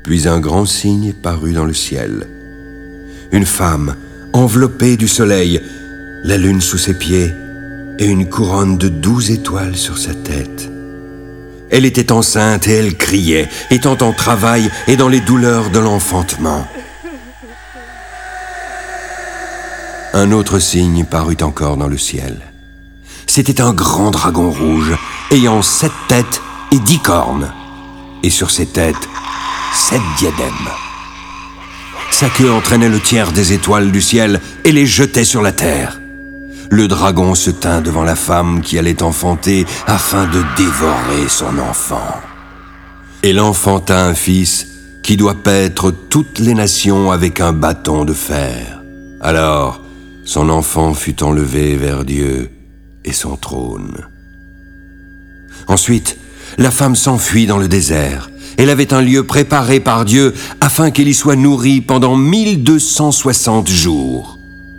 Puis un grand signe parut dans le ciel. Une femme, enveloppée du soleil, la lune sous ses pieds et une couronne de 12 étoiles sur sa tête. Elle était enceinte et elle criait, étant en travail et dans les douleurs de l'enfantement. Un autre signe parut encore dans le ciel. C'était un grand dragon rouge, ayant 7 têtes et 10 cornes, et sur ses têtes, 7 diadèmes. Sa queue entraînait le tiers des étoiles du ciel et les jetait sur la terre. Le dragon se tint devant la femme qui allait enfanter afin de dévorer son enfant. Et l'enfanta un fils qui doit paître toutes les nations avec un bâton de fer. Alors, son enfant fut enlevé vers Dieu et son trône. Ensuite, la femme s'enfuit dans le désert. Elle avait un lieu préparé par Dieu afin qu'elle y soit nourrie pendant 1260 jours.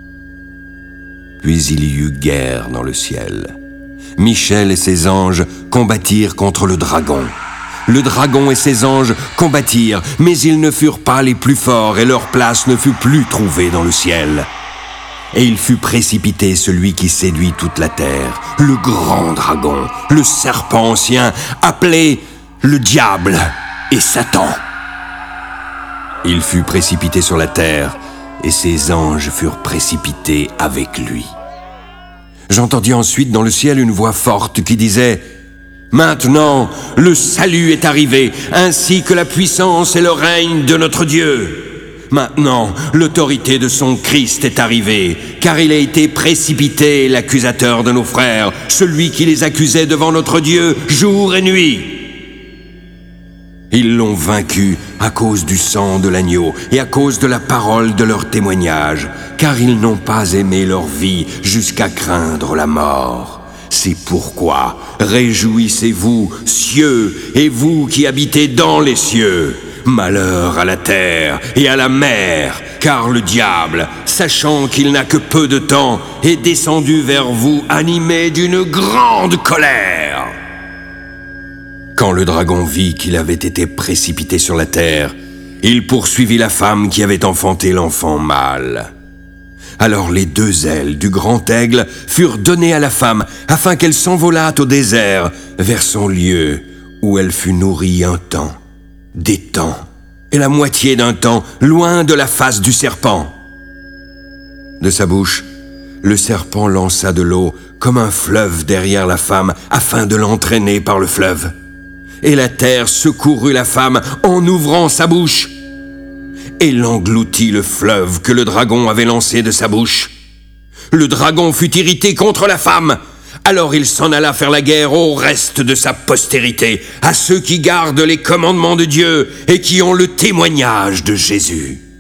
Puis il y eut guerre dans le ciel. Michel et ses anges combattirent contre le dragon. Le dragon et ses anges combattirent, mais ils ne furent pas les plus forts et leur place ne fut plus trouvée dans le ciel. Et il fut précipité celui qui séduit toute la terre, le grand dragon, le serpent ancien, appelé le diable et Satan. Il fut précipité sur la terre, et ses anges furent précipités avec lui. J'entendis ensuite dans le ciel une voix forte qui disait « Maintenant, le salut est arrivé, ainsi que la puissance et le règne de notre Dieu. Maintenant, l'autorité de son Christ est arrivée, car il a été précipité, l'accusateur de nos frères, celui qui les accusait devant notre Dieu jour et nuit. Ils l'ont vaincu à cause du sang de l'agneau et à cause de la parole de leur témoignage, car ils n'ont pas aimé leur vie jusqu'à craindre la mort. C'est pourquoi réjouissez-vous, cieux, et vous qui habitez dans les cieux. Malheur à la terre et à la mer, car le diable, sachant qu'il n'a que peu de temps, est descendu vers vous animé d'une grande colère. » Quand le dragon vit qu'il avait été précipité sur la terre, il poursuivit la femme qui avait enfanté l'enfant mâle. Alors les 2 ailes du grand aigle furent données à la femme, afin qu'elle s'envolât au désert, vers son lieu, où elle fut nourrie un temps, des temps, et la moitié d'un temps, loin de la face du serpent. De sa bouche, le serpent lança de l'eau comme un fleuve derrière la femme, afin de l'entraîner par le fleuve. Et la terre secourut la femme en ouvrant sa bouche. Et l'engloutit le fleuve que le dragon avait lancé de sa bouche. Le dragon fut irrité contre la femme. Alors il s'en alla faire la guerre au reste de sa postérité, à ceux qui gardent les commandements de Dieu et qui ont le témoignage de Jésus.